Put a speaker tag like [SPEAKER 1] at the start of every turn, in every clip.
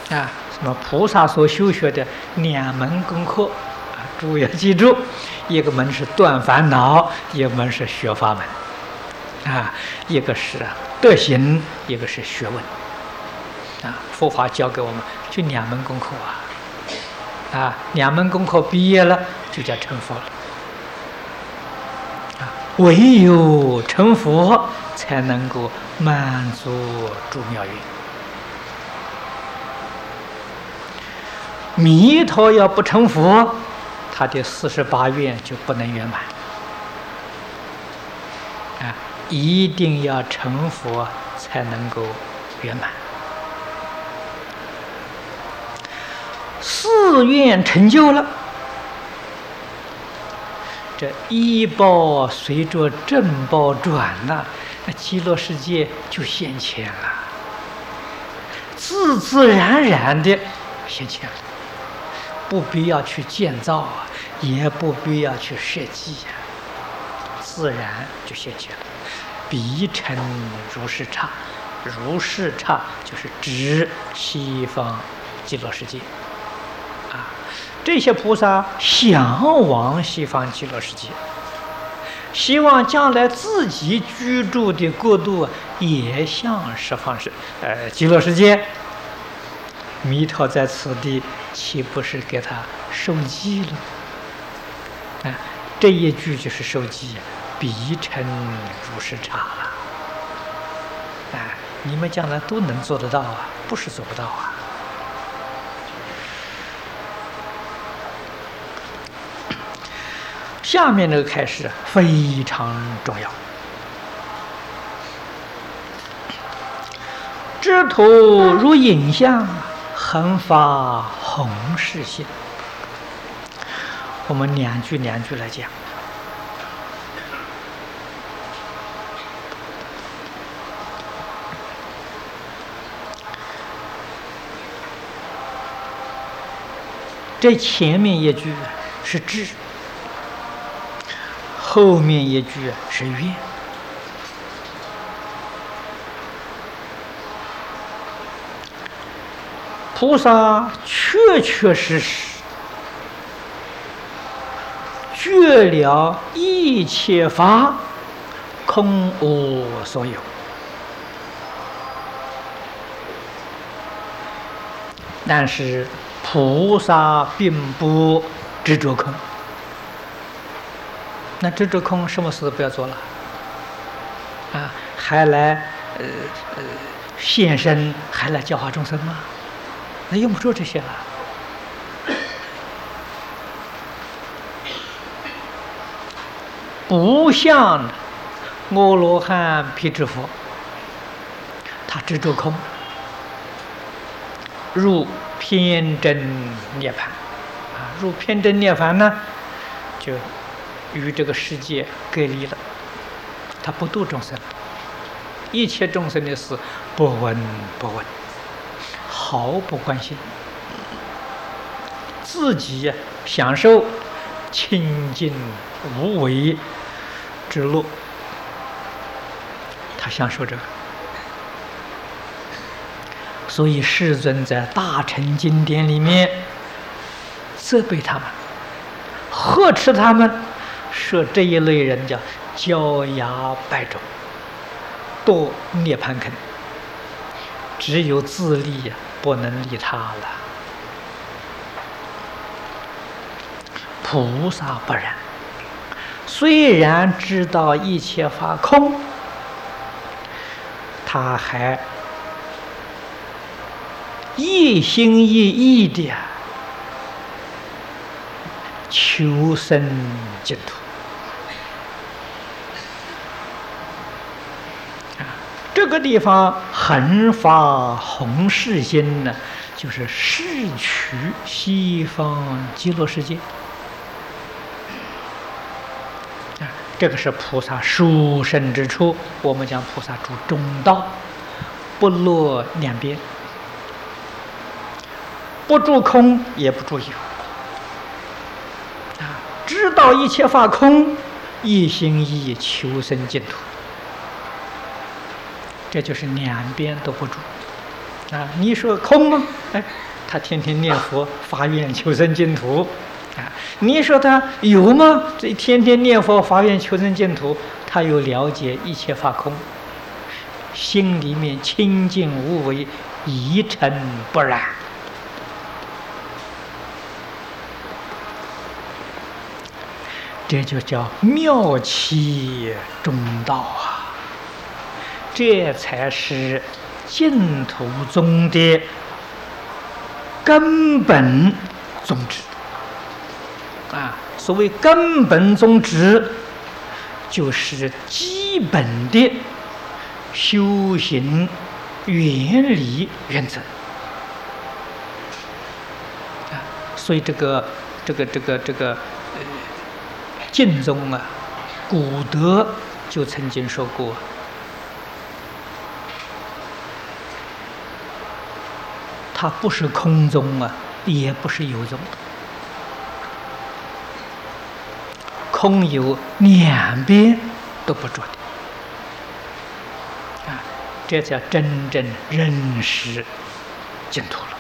[SPEAKER 1] 啊，什么菩萨所修学的2门功课啊，诸位要记住，一个门是断烦恼，一个门是学法门，啊，一个是德行，一个是学问，啊，佛法教给我们就2门功课啊，2门功课毕业了就叫成佛了，啊，唯有成佛才能够满足诸妙愿。弥陀要不成佛，他的48愿就不能圆满啊！一定要成佛才能够圆满。4愿成就了，这依报随着正报转了，那极乐世界就现前了，自自然然的现前了。不必要去建造啊，也不必要去设计呀，自然就现前了。彼成如是刹，如是刹就是指西方极乐世界啊。这些菩萨向往西方极乐世界，希望将来自己居住的国度也像十方极乐世界。弥陀在此地，岂不是给他受记了？啊，这一句就是受记，彼成如是刹了。啊，你们将来都能做得到啊，不是做不到啊。下面这个开始非常重要。知土如影像，恒发弘誓心。我们两句来讲。这前面一句是知，后面一句是愿。菩萨确确实实觉了一切法空无所有，但是菩萨并不执着空。那执着空，什么事都不要做了啊？还来现身，还来教化众生吗？那用不着这些了。不像阿罗汉、辟支佛，他执着空，入偏真涅槃啊！入偏真涅槃呢，就与这个世界隔离了，他不度众生了，一切众生的事不闻不问，毫不关心，自己享受清净无为之乐，他享受这个。所以世尊在大乘经典里面责备他们，呵斥他们，说这一类人叫焦芽败种，堕涅槃坑，只有自利不能利他了。菩萨不然，虽然知道一切法空，他还一心一意的求生净土。这个地方恒发弘誓心呢，就是誓取西方极乐世界。这个是菩萨殊胜之处。我们讲菩萨住中道，不落两边，不住空也不住有。知道一切法空，一心一意求生净土。这就是两边都不住啊，你说空吗？哎，他天天念佛发愿求生净土。啊，你说他有吗？这天天念佛发愿求生净土，他又了解一切法空，心里面清净无为，一尘不染。这就叫妙其中道啊！这才是净土宗的根本宗旨啊！所谓根本宗旨，就是基本的修行原理原则啊！所以这个净宗啊，古德就曾经说过，它不是空宗啊，也不是有宗，空有两边都不着的啊，这叫真正认识净土了。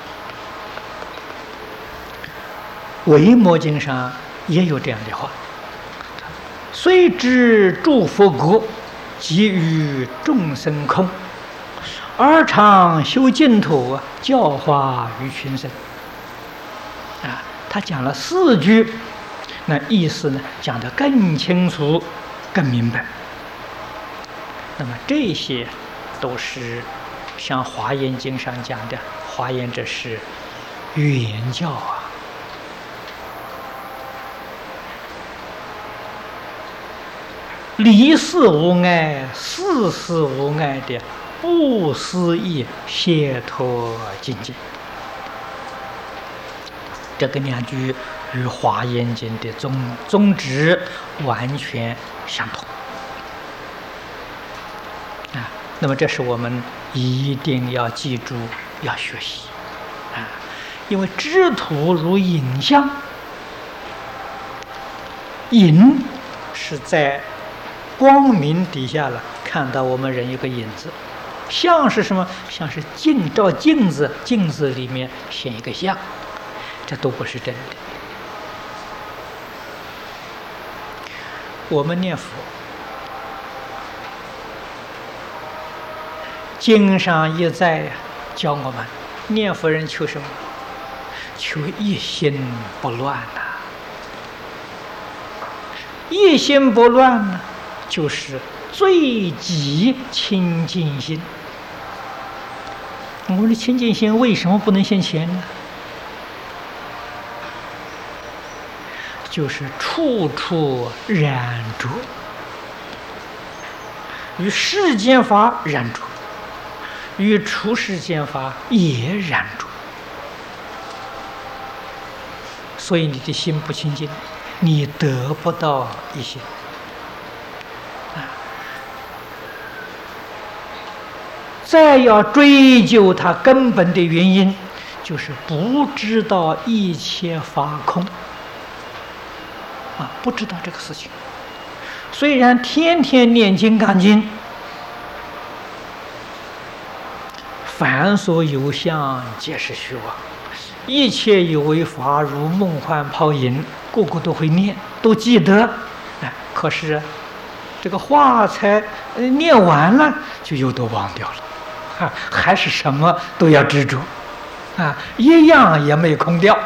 [SPEAKER 1] 维摩经上也有这样的话。虽知诸佛国，即于众生空，而常修净土，教化于群生。啊，他讲了4句，那意思呢讲得更清楚、更明白。那么这些都是像《华严经》上讲的，华严这是原教啊。离世无碍，世事无碍的不思议解脱境界，这个2句与《华严经》的宗旨完全相同啊。那么，这是我们一定要记住、要学习啊，因为知土如影像，影是在光明底下了，看到我们人有个影子。像是什么？像是照镜子，镜子里面显一个像，这都不是真的。我们念佛，经上一再教我们，念佛人求什么？求一心不乱呐、一心不乱呢？就是最极清净心。我们的清净心为什么不能现前呢？就是处处染着，与世间法染着，与出世间法也染着。所以你的心不清净，你得不到一心。再要追究它根本的原因，就是不知道一切法空啊，不知道这个事情。虽然天天念《金刚经》，凡所有相，皆是虚妄；一切有为法，如梦幻泡影，个个都会念，都记得。哎，可是这个话才念完了，就又都忘掉了。啊，还是什么都要执着，啊，一样也没空掉，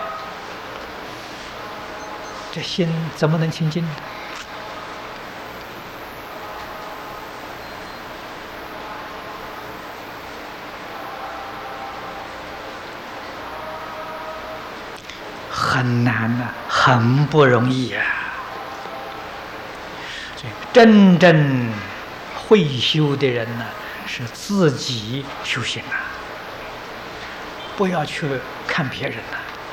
[SPEAKER 1] 这心怎么能清净呢？很难呐、很不容易啊！所以真正会修的人呢，是自己修行啊，不要去看别人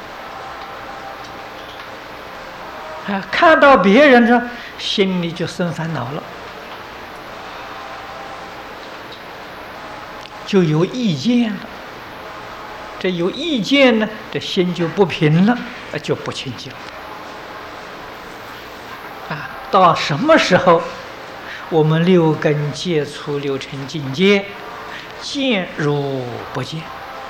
[SPEAKER 1] 啊，看到别人呢，心里就生烦恼了，就有意见了。这有意见呢，这心就不平了，就不清净了。啊，到什么时候，我们6根接触6尘境界，见如不见，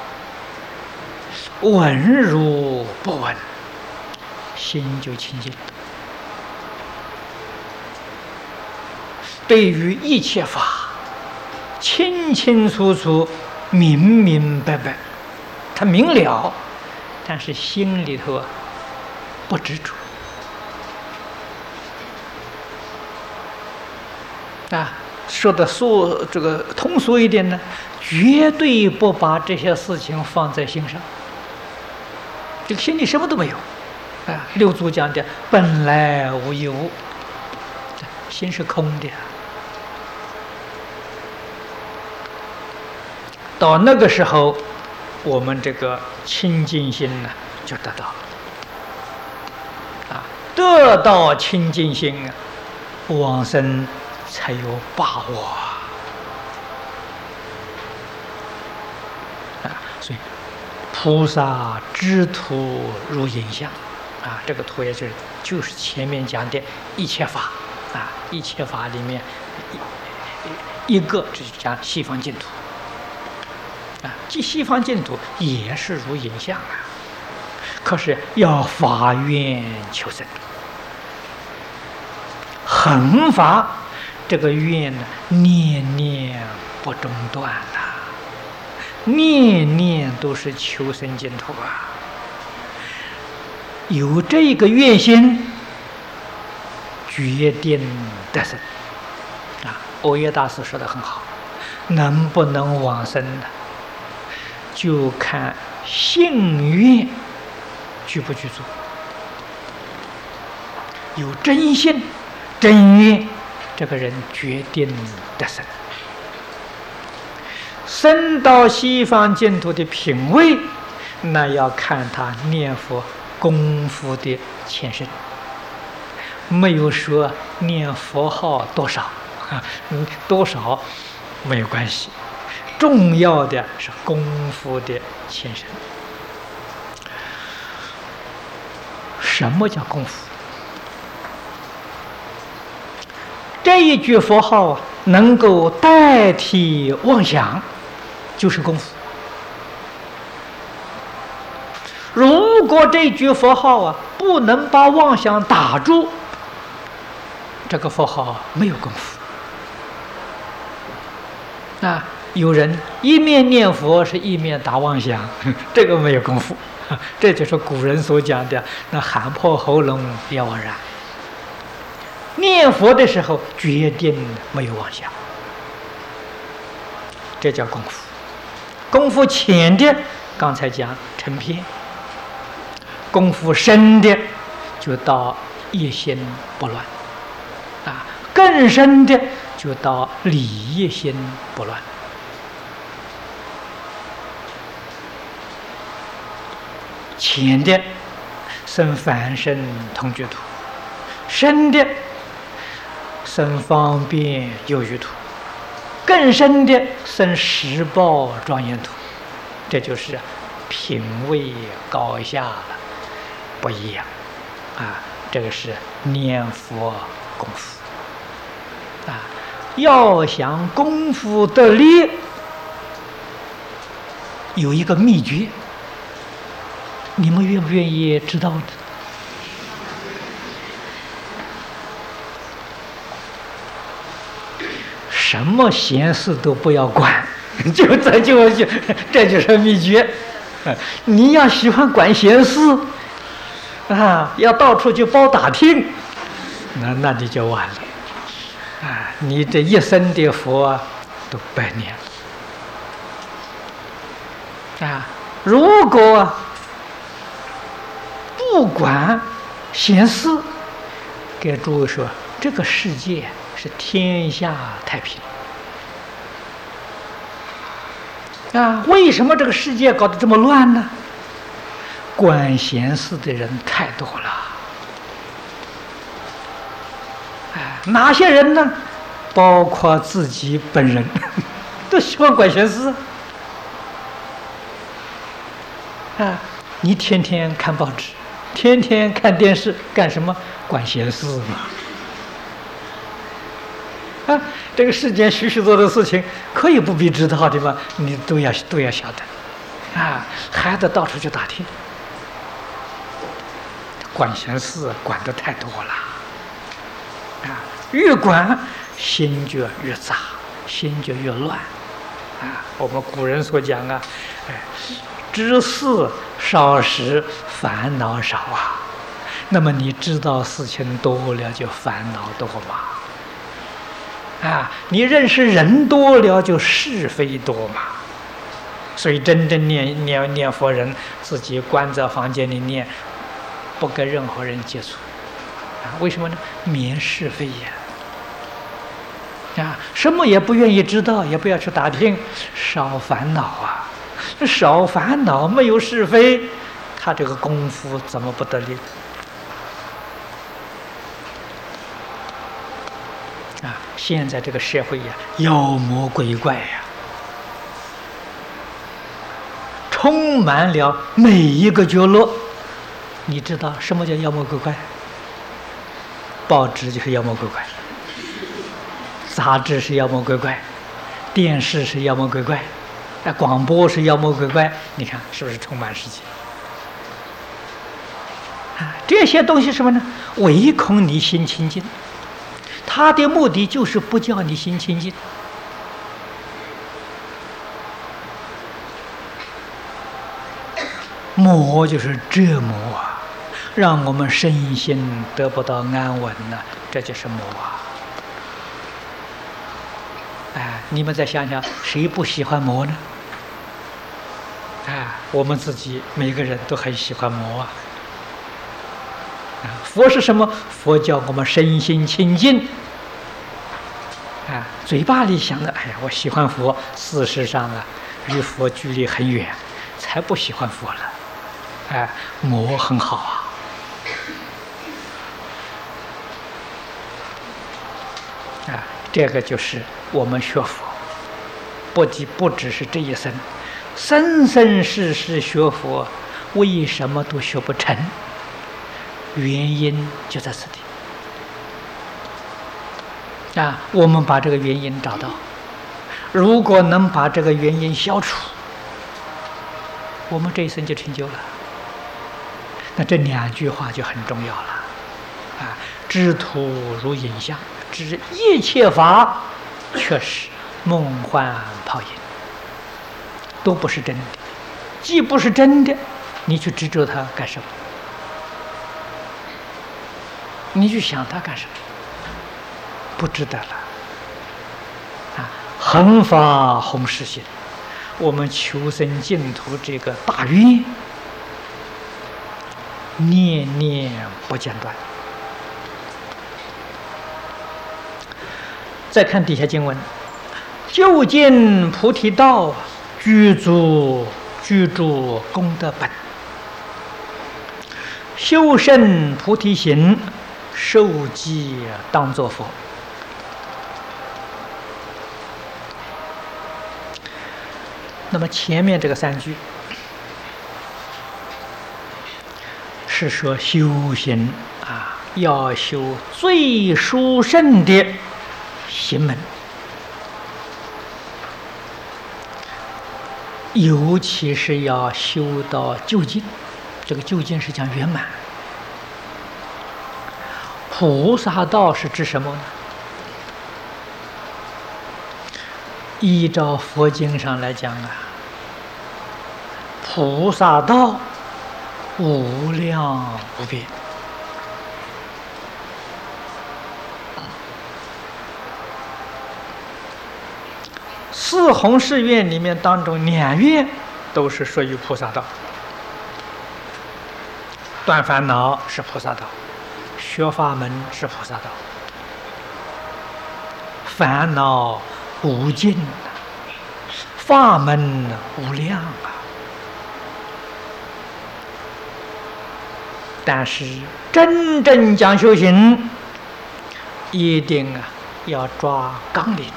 [SPEAKER 1] 闻如不闻，心就清净。对于一切法，清清楚楚、明明白白，他明了，但是心里头不执着啊。说的这个通俗一点呢，绝对不把这些事情放在心上，这个心里什么都没有啊。六祖讲的本来无一物，心是空的。到那个时候，我们这个清净心呢就得到了啊，得到清净心啊，往生才有把握啊。所以菩萨知图如影像啊，这个图也就是前面讲的一切法啊，一切法里面一个就是讲西方净土。啊，即西方净土也是如影像啊，可是要发愿求生，恒发这个愿呢，念念不中断呐，念念都是求生净土啊。有这个愿心，决定得生啊。欧耶大师说的很好，能不能往生呢？就看信愿具不具足，有真心真愿，这个人决定得生。生到西方净土的品位，那要看他念佛功夫的前身，没有说念佛号多少啊，多少没有关系。重要的是功夫的前身。什么叫功夫？这一句佛号啊，能够代替妄想，就是功夫。如果这句佛号啊不能把妄想打住，这个佛号没有功夫啊。有人一面念佛是一面打妄想，这个没有功夫，这就是古人所讲的那喊破喉咙要枉然。念佛的时候决定没有妄想，这叫功夫。功夫浅的，刚才讲成片；功夫深的，就到一心不乱啊；更深的，就到理一心不乱。浅的生凡身同居土，深的生方便有余土，更深的生十报庄严土。这就是品位高下了，不一样啊。这个是念佛功夫啊。要想功夫得力，有一个秘诀，你们愿不愿意知道的？什么闲事都不要管，这就是秘诀。你要喜欢管闲事啊，要到处去包打听，那你就完了啊！你这一生的佛都白念了啊！如果不管闲事，给诸位说，这个世界是天下太平啊！为什么这个世界搞得这么乱呢？管闲事的人太多了。哪些人呢？包括自己本人，都喜欢管闲事啊！你天天看报纸，天天看电视，干什么？管闲事嘛！啊，这个世间许许多多的事情，可以不必知道的嘛，你都要晓得。 啊，孩子到处去打听，管闲事管得太多了，啊，越管心就越杂，心就越乱，啊，我们古人所讲啊，知事少时烦恼少啊，那么你知道事情多了就烦恼多嘛，啊，你认识人多了就是非多嘛。所以真正念佛人，自己关在房间里念，不跟任何人接触，啊，为什么呢？免是非呀，啊，什么也不愿意知道，也不要去打听，少烦恼啊，少烦恼，没有是非，他这个功夫怎么不得力？啊，现在这个社会呀，妖魔鬼怪呀，充满了每一个角落。你知道什么叫妖魔鬼怪？报纸就是妖魔鬼怪，杂志是妖魔鬼怪，电视是妖魔鬼怪，广播是妖魔鬼怪。你看是不是充满世界？啊，这些东西什么呢？唯恐你心清净，他的目的就是不叫你心清净。魔就是折磨啊，让我们身心得不到安稳呢，这就是魔啊！哎，你们再想想，谁不喜欢魔呢？哎，我们自己每个人都很喜欢魔啊！佛是什么？佛教我们身心清净。啊，嘴巴里想的，哎呀，我喜欢佛，事实上啊，与佛距离很远，才不喜欢佛了。哎，魔很好啊！啊，这个就是我们学佛，不只是这一生，生生世世学佛，为什么都学不成？原因就在此地。啊，我们把这个原因找到，如果能把这个原因消除，我们这一生就成就了。那这两句话就很重要了，啊，知途如影像，知一切法确实梦幻泡影，都不是真的。既不是真的，你去执着它干什么？你去想它干什么？不值得了。啊，恒法弘誓心，我们求生净土这个大愿，念念不间断。再看底下经文，究竟菩提道，具足功德本，修身菩提行，受记当作佛。那么前面这个三句是说修行啊，要修最殊胜的行门，尤其是要修到究竟。这个究竟是讲圆满。菩萨道是指什么呢？依照佛经上来讲啊，菩萨道无量无边，四弘誓愿里面当中2愿都是属于菩萨道。断烦恼是菩萨道，学法门是菩萨道。烦恼无尽啊，法门无量啊。但是真正讲修行，一定要抓纲领，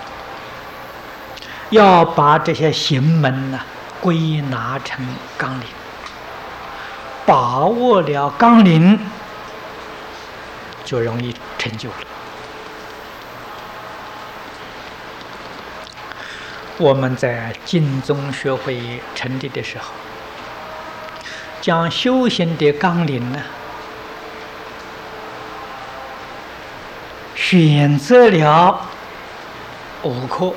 [SPEAKER 1] 要把这些行门归纳成纲领，把握了纲领，就容易成就了。 我们在净宗学会成立的时候，将修行的纲领呢，选择了5科。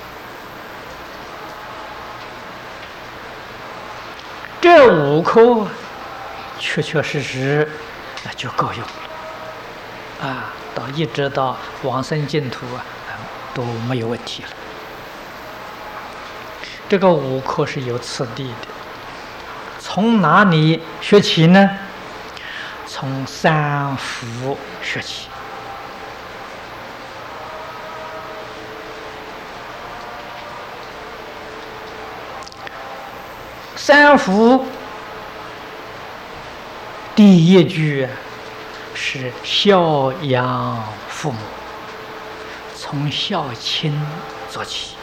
[SPEAKER 1] 这5科确确实实就够用了一直到往生净土都没有问题了。这个5科是有次第的，从哪里学起呢？从三福学起。三福第一句是孝养父母，从孝亲做起。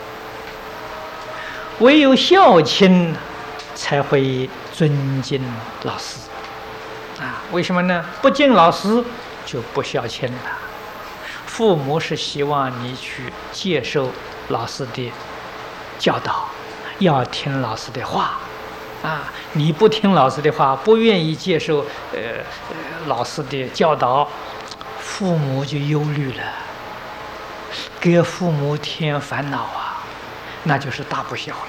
[SPEAKER 1] 唯有孝亲才会尊敬老师为什么呢？不敬老师就不孝亲了。父母是希望你去接受老师的教导，要听老师的话你不听老师的话，不愿意接受老师的教导，父母就忧虑了，给父母添烦恼那就是大不孝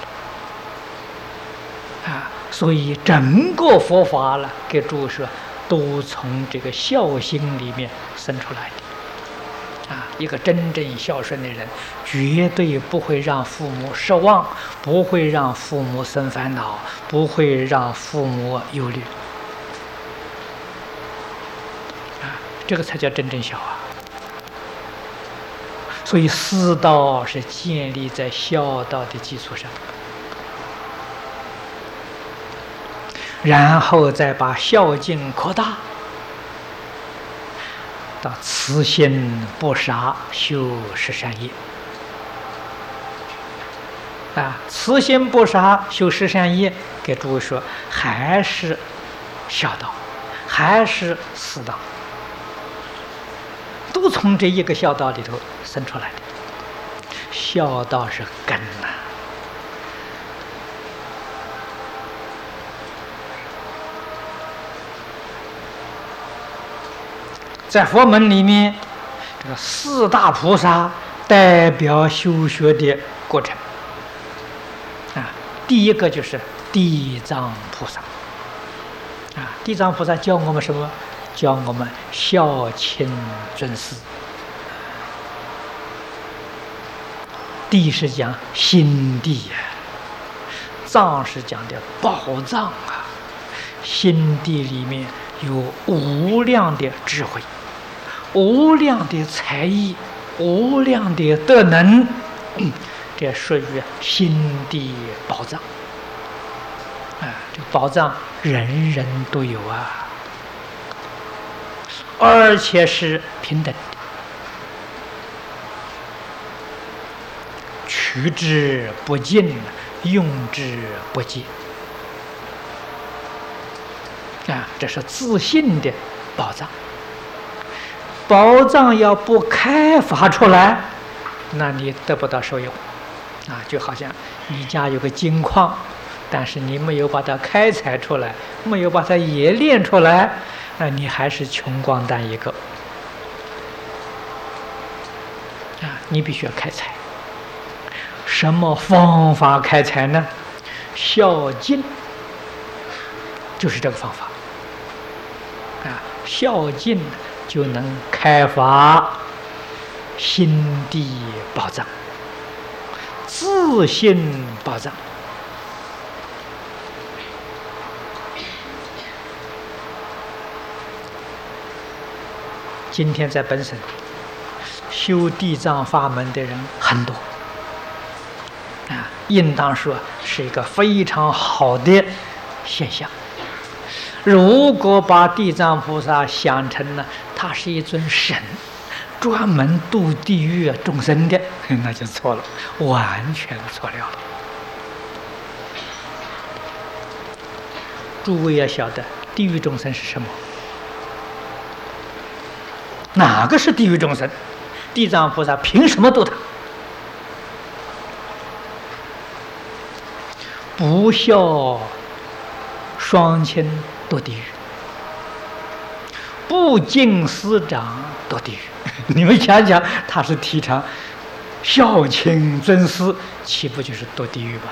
[SPEAKER 1] 了所以整个佛法了，给诸位说，都从这个孝心里面生出来的一个真正孝顺的人，绝对不会让父母失望，不会让父母生烦恼，不会让父母忧虑这个才叫真正孝所以师道是建立在孝道的基础上，然后再把孝敬扩大到慈心不杀，修十善业慈心不杀，修十善业，给诸位说，还是孝道，还是师道，都从这一个孝道里头生出来的。孝道是根在佛门里面，这个4大菩萨代表修学的过程第一个就是地藏菩萨地藏菩萨教我们什么？教我们孝亲尊师。地是讲心地藏是讲的宝藏心地里面有无量的智慧，无量的才艺，无量的德能这属于心地宝藏这宝藏人人都有而且是平等的，取之不尽，用之不竭这是自信的宝藏。宝藏要不开发出来，那你得不到受用就好像你家有个金矿，但是你没有把它开采出来，没有把它冶炼出来，那你还是穷光蛋一个你必须要开采。什么方法开采呢？孝敬就是这个方法孝敬就能开发心地宝藏，自信宝藏。今天在本省修地藏法门的人很多应当说是一个非常好的现象。如果把地藏菩萨想成呢，他是一尊神，专门度地狱众生的，那就错了，完全错了。诸位要晓得，地狱众生是什么？哪个是地狱众生？地藏菩萨凭什么度他？ 不孝双亲堕地狱，不敬师长堕地狱。你们想想，他是提倡孝亲尊师，岂不就是堕地狱吧？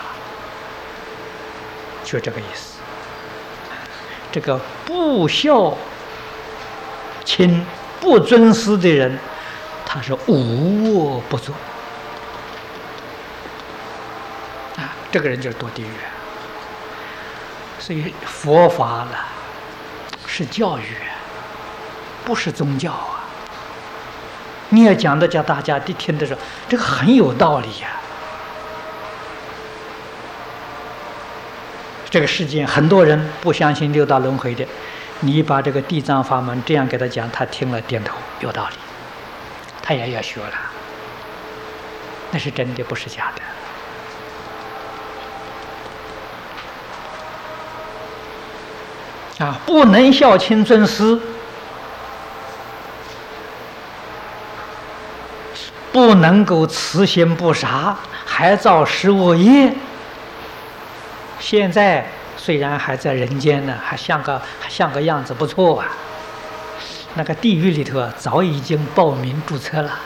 [SPEAKER 1] 就这个意思。这个不孝亲、不尊师的人，他是无恶不作啊，这个人就是堕地狱。所以佛法了是教育，不是宗教啊。你要讲的叫大家听的时候，这个很有道理呀。这个世界很多人不相信六道轮回的，你把这个地藏法门这样给他讲，他听了点头，有道理，他也要学了，那是真的，不是假的。啊，不能孝亲尊师，不能够慈心不杀，还造十恶业。现在虽然还在人间呢，还像个样子，不错啊。那个地狱里头啊，早已经报名注册了，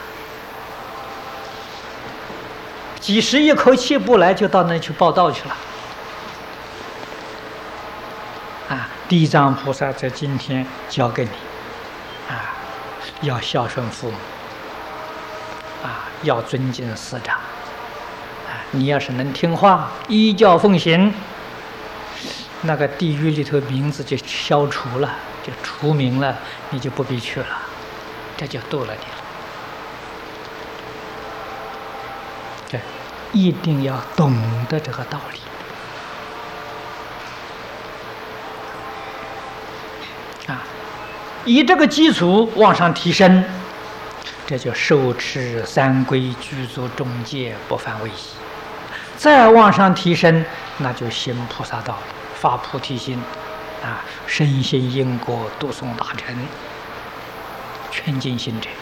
[SPEAKER 1] 几时一口气不来，就到那去报道去了。啊，地藏菩萨在今天教给你，啊，要孝顺父母，啊，要尊敬师长，啊，你要是能听话，依教奉行，那个地狱里头名字就消除了，就除名了，你就不必去了，这就度了你了。对，一定要懂得这个道理。啊，以这个基础往上提升，这就受持三规具足中戒，不犯违习。再往上提升，那就行菩萨道，发菩提心，啊，深信因果，读诵大乘，全尽行者。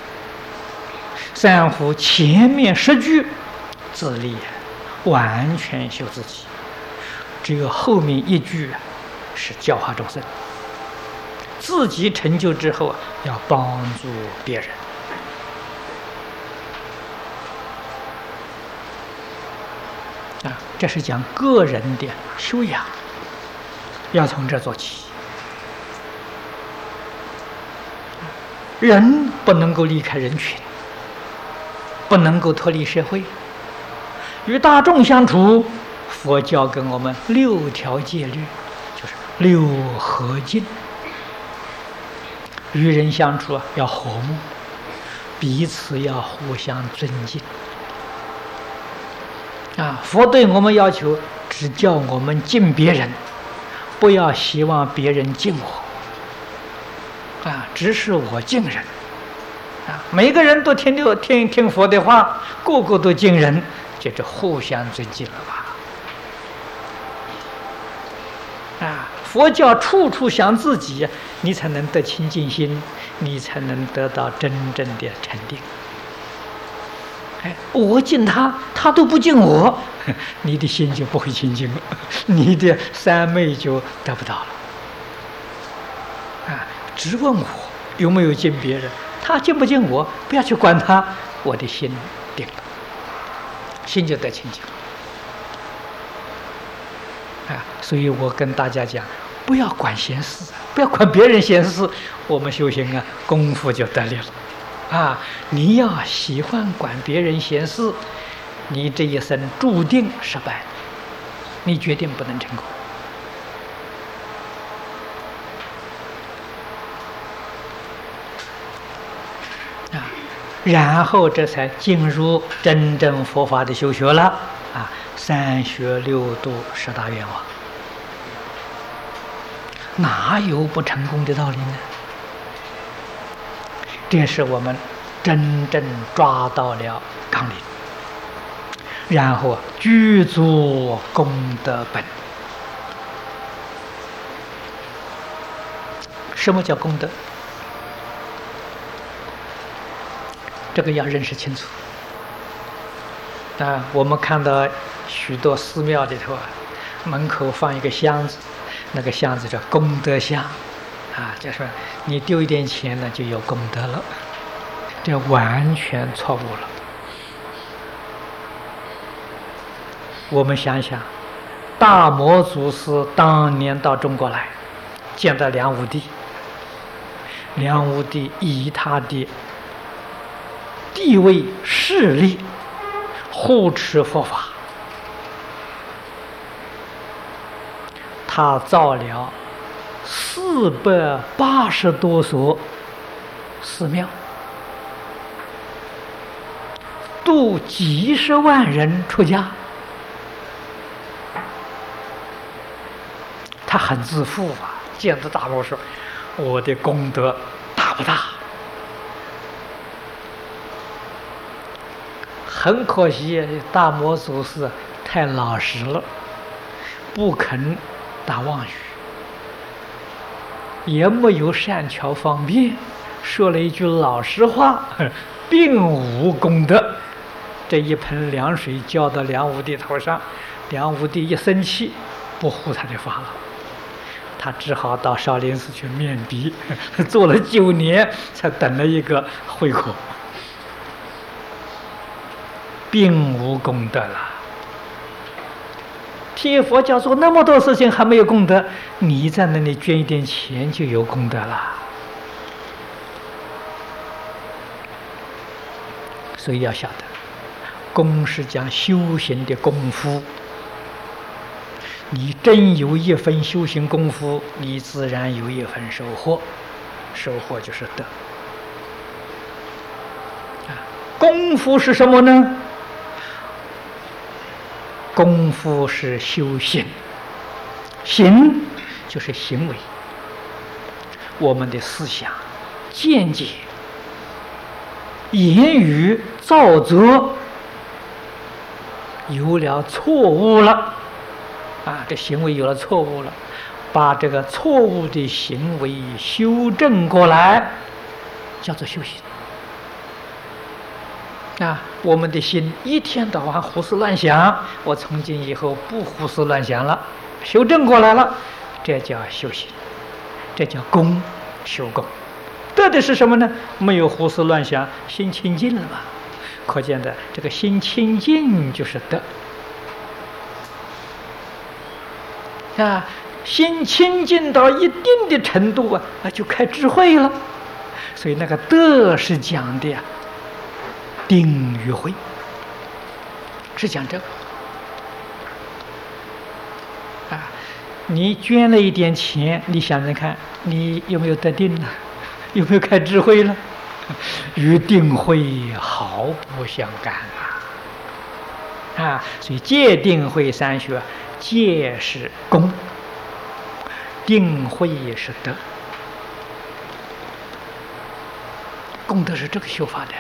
[SPEAKER 1] 三福前面10句自立，完全修自己，只有后面1句是教化众生。自己成就之后，要帮助别人。啊，这是讲个人的修养，要从这做起。人不能够离开人群，不能够脱离社会，与大众相处，佛教给我们6条戒律，就是6和敬。与人相处要和睦，彼此要互相尊敬。啊，佛对我们要求，只叫我们敬别人，不要希望别人敬我。啊，只是我敬人。啊，每个人都听佛的话，个个都敬人，这互相尊敬了吧？啊，佛教处处想自己，你才能得清净心，你才能得到真正的禅定。哎，我敬他，他都不敬我，你的心就不会清净了，你的三昧就得不到了。啊，只问我有没有敬别人，他敬不敬我，不要去管他，我的心定了，心就得清净了。啊，所以我跟大家讲，不要管闲事，不要管别人闲事，我们修行啊，功夫就得力了。啊，你要喜欢管别人闲事，你这一生注定失败，你决定不能成功。啊，然后这才进入真正佛法的修学了。啊，3学6度10大愿望，哪有不成功的道理呢？这是我们真正抓到了纲领，然后具足功德本。什么叫功德？这个要认识清楚。啊，我们看到许多寺庙里头啊， 门口放一个箱子，那个箱子叫功德箱，就是你丢一点钱呢，就有功德了。这完全错误了。我们想想，大摩祖师当年到中国来，见到梁武帝，梁武帝以他的地位势力护持佛法，他造了480多所寺庙，度几十万人出家。他很自负啊，见到大摩说：“我的功德大不大？”很可惜，大摩祖师太老实了，不肯打妄语，也没有善巧方便，说了一句老实话，并无功德。这一盆凉水浇到梁武帝头上，梁武帝一生气，不护他的法了。他只好到少林寺去面壁，做了9年，才等了一个会口，并无功德了。替佛教做那么多事情还没有功德，你在那里捐一点钱就有功德了。所以要晓得，功是讲修行的功夫。你真有一分修行功夫，你自然有一份收获，收获就是德。功夫是什么呢？功夫是修行，行就是行为，我们的思想、见解、言语、造作有了错误了。这行为有了错误了，把这个错误的行为修正过来，叫做修行。我们的心一天到晚胡思乱想，我从今以后不胡思乱想了，修正过来了，这叫修行，这叫功，修功。得的是什么呢？没有胡思乱想，心清净了嘛。可见的这个心清净就是德。心清净到一定的程度就开智慧了。所以那个德是讲的定与慧，是讲这个。你捐了一点钱，你想想看，你有没有得定呢？有没有开智慧了？与定慧毫不相干所以戒定慧三学，戒是功，定慧是德。功德是这个修法的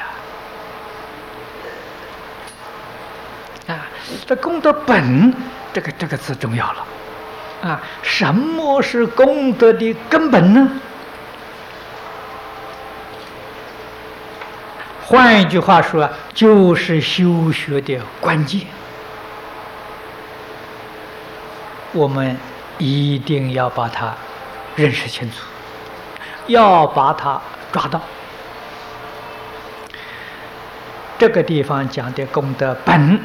[SPEAKER 1] 这功德本这个字重要了什么是功德的根本呢？换一句话说，就是修学的关键。我们一定要把它认识清楚，要把它抓到。这个地方讲的功德本，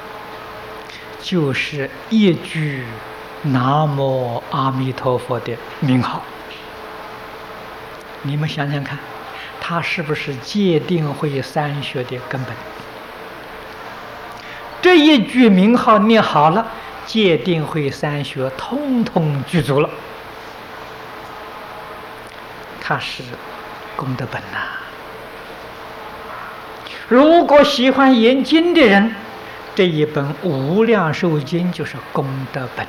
[SPEAKER 1] 就是一句南无阿弥陀佛的名号。你们想想看，它是不是戒定慧三学的根本？这一句名号念好了，戒定慧三学通通具足了，它是功德本如果喜欢研经的人，这一本《无量寿经》就是功德本，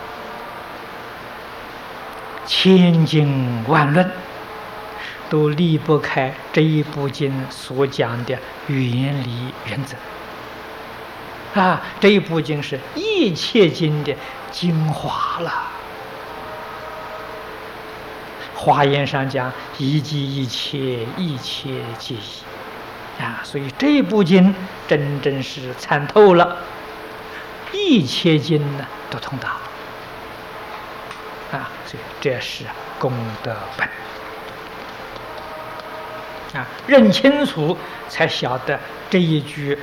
[SPEAKER 1] 千经万论都离不开这一部经所讲的原理原则这一部经是一切经的精华了。华严上讲一即一切，一切即一所以这部经真正是参透了，一切经呢都通达所以这是功德本认清楚才晓得这一句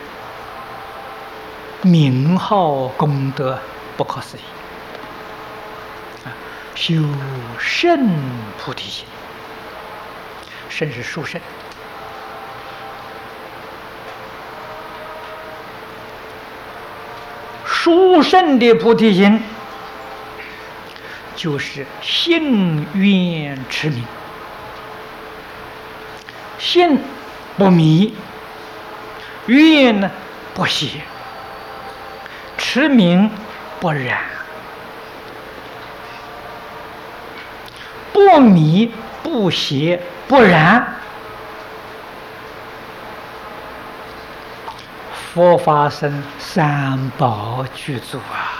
[SPEAKER 1] 名号功德不可思议修圣菩提心，圣是殊胜。殊胜的菩提心，就是信愿持名。信不迷，愿呢不邪，持名不染，不迷不邪不染。佛法僧三宝具足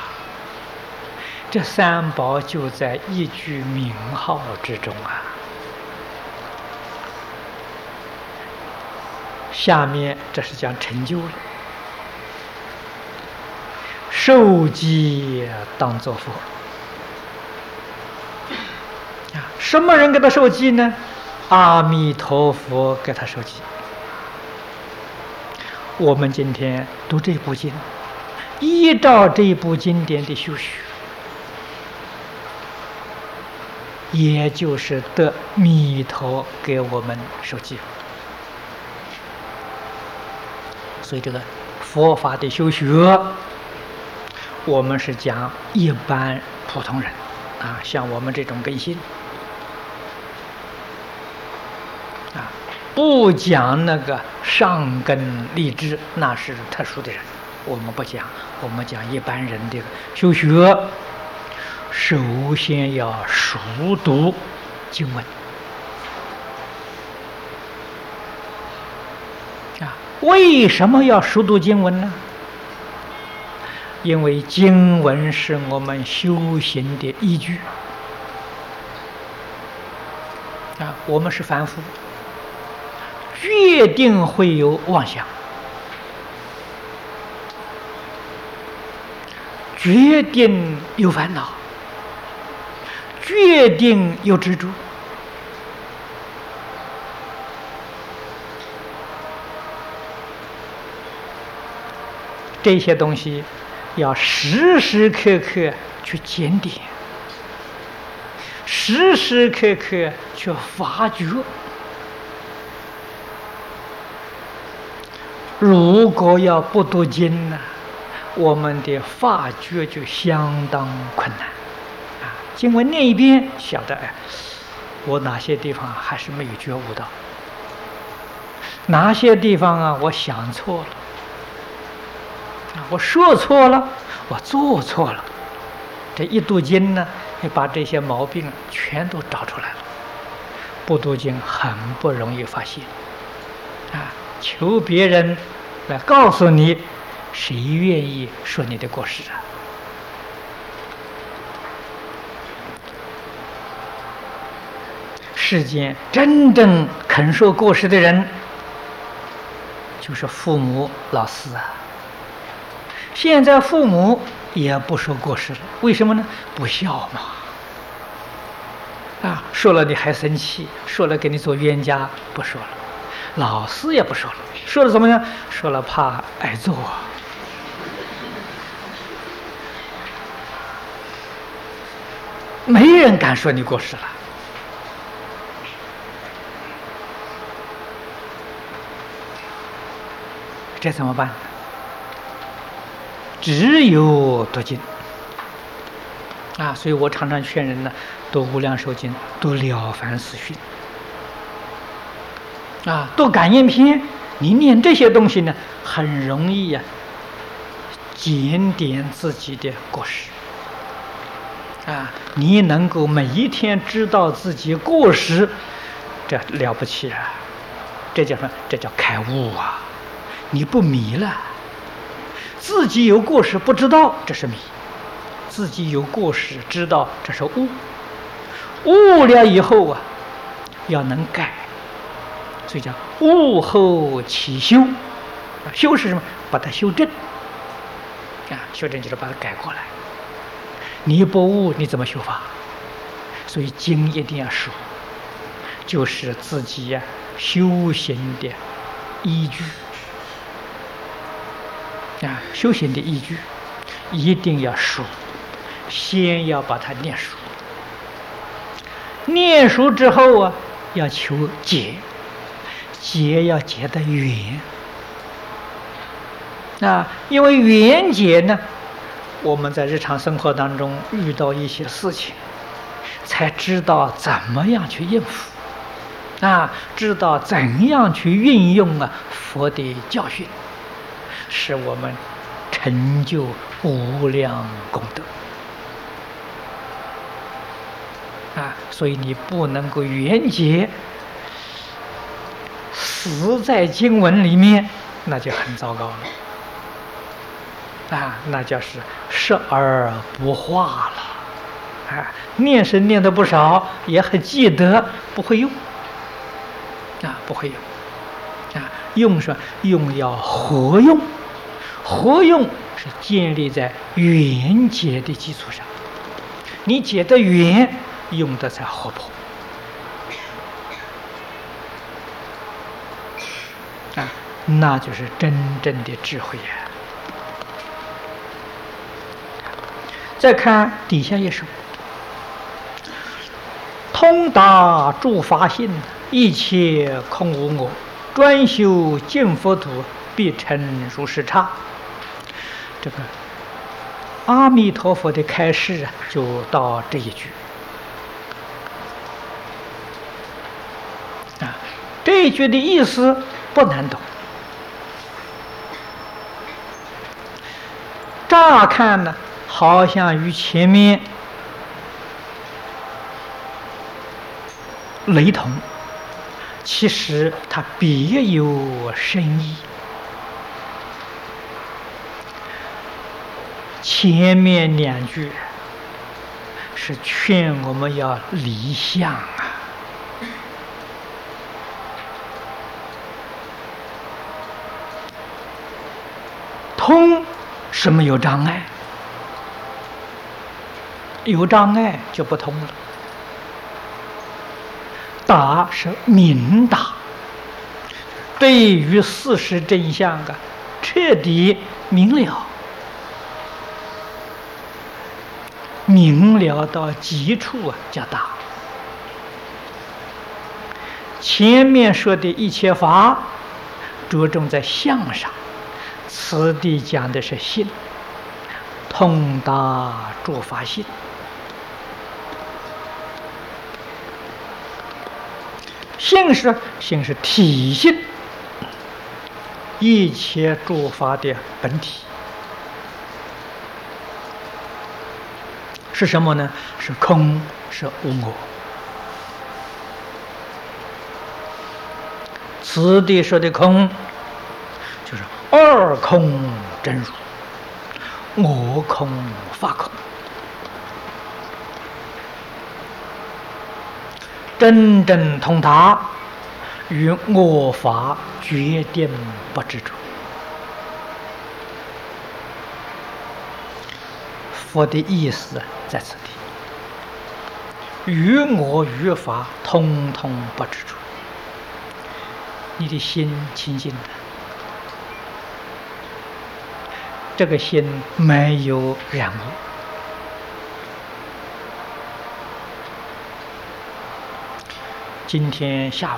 [SPEAKER 1] 这三宝就在一句名号之中下面这是讲成就了，受记当作佛什么人给他受记呢？阿弥陀佛给他受记。我们今天读这部经，依照这部经典的修学，也就是得弥陀给我们受记。所以这个佛法的修学，我们是讲一般普通人像我们这种根性不讲那个上根立志，那是特殊的人，我们不讲。我们讲一般人的修学，首先要熟读经文为什么要熟读经文呢？因为经文是我们修行的依据我们是凡夫，决定会有妄想，决定有烦恼，决定有执着。这些东西要时时刻刻去检点，时时刻刻去发掘。如果要不读经呢，我们的发觉就相当困难经文念一遍，晓得我哪些地方还是没有觉悟到，哪些地方我想错了，我说错了，我做错了。这一读经呢，把这些毛病全都找出来了。不读经很不容易发现求别人来告诉你，谁愿意说你的过失世间真正肯说过失的人，就是父母老师现在父母也不说过失了，为什么呢？不孝嘛说了你还生气，说了给你做冤家，不说了。老师也不说了，说了怎么样？说了怕挨揍没人敢说你过失了。这怎么办？只有读经所以我常常劝人呢，读无量寿经，读了凡四训读感应篇。你念这些东西呢，很容易检点自己的过失你能够每一天知道自己过失，这了不起这叫什么？这叫开悟你不迷了。自己有过失不知道，这是迷；自己有过失知道，这是悟。悟了以后要能改，所以叫悟后起修。修是什么？把它修正修正就是把它改过来。你不悟，你怎么修法所以经一定要熟，就是自己修行的依据修行的依据一定要熟，先要把它念熟，念熟之后要求解，解要解得圆因为圆解呢，我们在日常生活当中遇到一些事情，才知道怎么样去应付知道怎样去运用佛的教训，使我们成就无量功德所以你不能够圆解，死在经文里面，那就很糟糕了那就是视而不化了念是念的不少，也很记得，不会用不会用用是用要活用，活用是建立在圆解的基础上，你解得圆，用的才活泼那就是真正的智慧再看底下一首，通达诸法性，一切空无我，专修净佛土，必成如是刹。这个阿弥陀佛的开示就到这一句这一句的意思不难懂，乍看呢好像与前面雷同，其实它别有深意。前面两句是劝我们要离相通是没有障碍，有障碍就不通了。达是明达，对于事实真相彻底明了，明了到极处叫达。前面说的一切法着重在相上，此地讲的是性，通达诸法性。性是体性，一切诸法的本体是什么呢？是空，是无我。此地说的空，就是二空真如，我空法空。真正通达，与我法决定不执着。佛的意思在此地，与我与法通通不执着。你的心清净的，这个心没有染污。今天下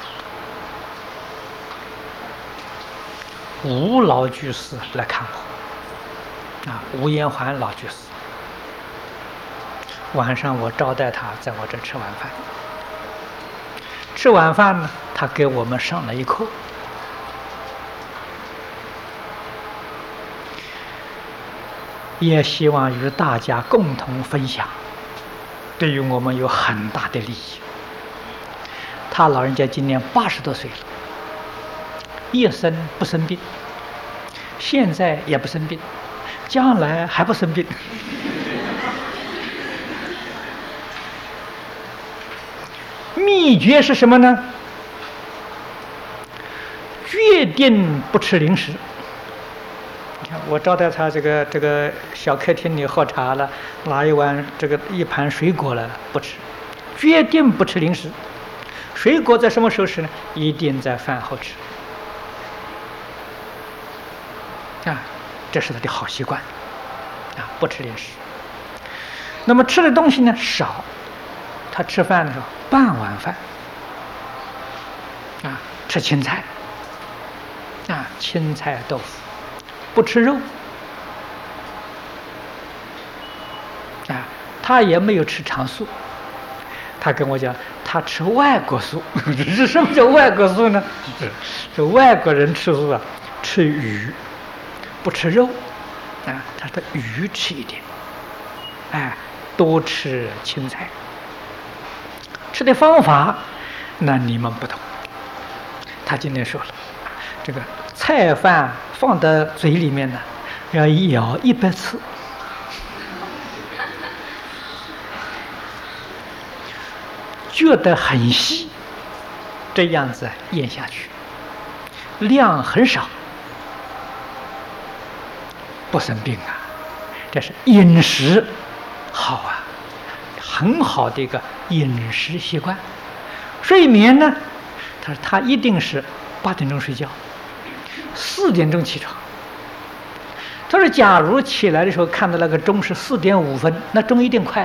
[SPEAKER 1] 午，吴老居士来看我，吴延环老居士。晚上我招待他在我这吃晚饭。吃晚饭呢，他给我们上了一课，也希望与大家共同分享，对于我们有很大的利益。他老人家今年80多岁了，一生不生病，现在也不生病，将来还不生病。秘诀是什么呢？决定不吃零食。你看，我招待他这个小客厅里喝茶了，拿一碗一盘水果了，不吃， 决定不吃零食。水果在什么时候吃呢？一定在饭后吃。这是他的好习惯。不吃零食。那么吃的东西呢少，他吃饭的时候半碗饭。吃青菜。青菜豆腐，不吃肉。他也没有吃常素。他跟我讲，他吃外国素。什么叫外国素呢？这外国人吃素吃鱼，不吃肉。他的鱼吃一点，多吃青菜。吃的方法，那你们不同。他今天说了，这个菜饭放到嘴里面呢，要咬100次。觉得很细，这样子咽下去，量很少，不生病啊。这是饮食好很好的一个饮食习惯。睡眠呢，他说他一定是8点钟睡觉，4点钟起床。他说假如起来的时候看到那个钟是4点5分，那钟一定快了。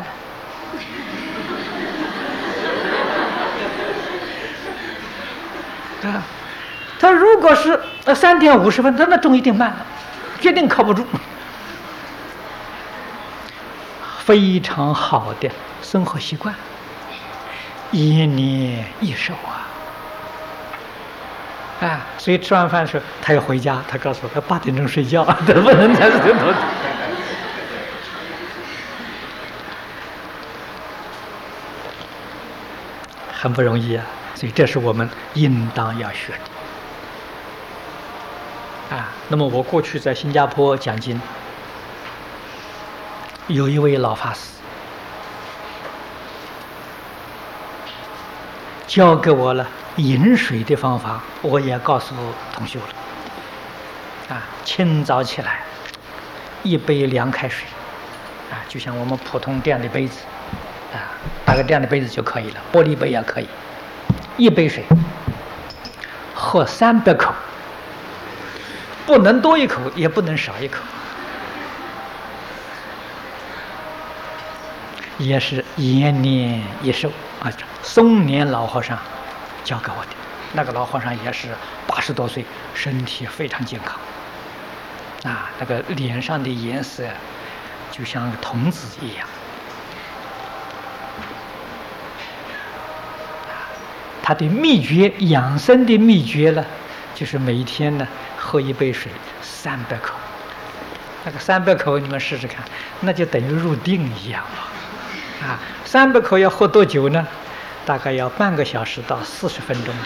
[SPEAKER 1] 他如果是3点50分，他那钟一定慢了，决定靠不住。非常好的生活习惯，延年益寿所以吃完饭的时候，他要回家，他告诉我，他8点钟睡觉，他不能在这头。很不容易所以这是我们应当要学的那么我过去在新加坡讲经，有一位老法师教给我了饮水的方法，我也告诉同学了清早起来1杯凉开水就像我们普通这样的杯子大概这样的杯子就可以了，玻璃杯也可以，1杯水喝300口，不能多一口，也不能少一口，也是延年益寿松年老和尚教给我的。那个老和尚也是80多岁，身体非常健康那个脸上的颜色就像童子一样。他的秘诀，养生的秘诀呢，就是每天呢喝1杯水300口。那个300口你们试试看，那就等于入定一样了300口要喝多久呢？大概要半个小时到40分钟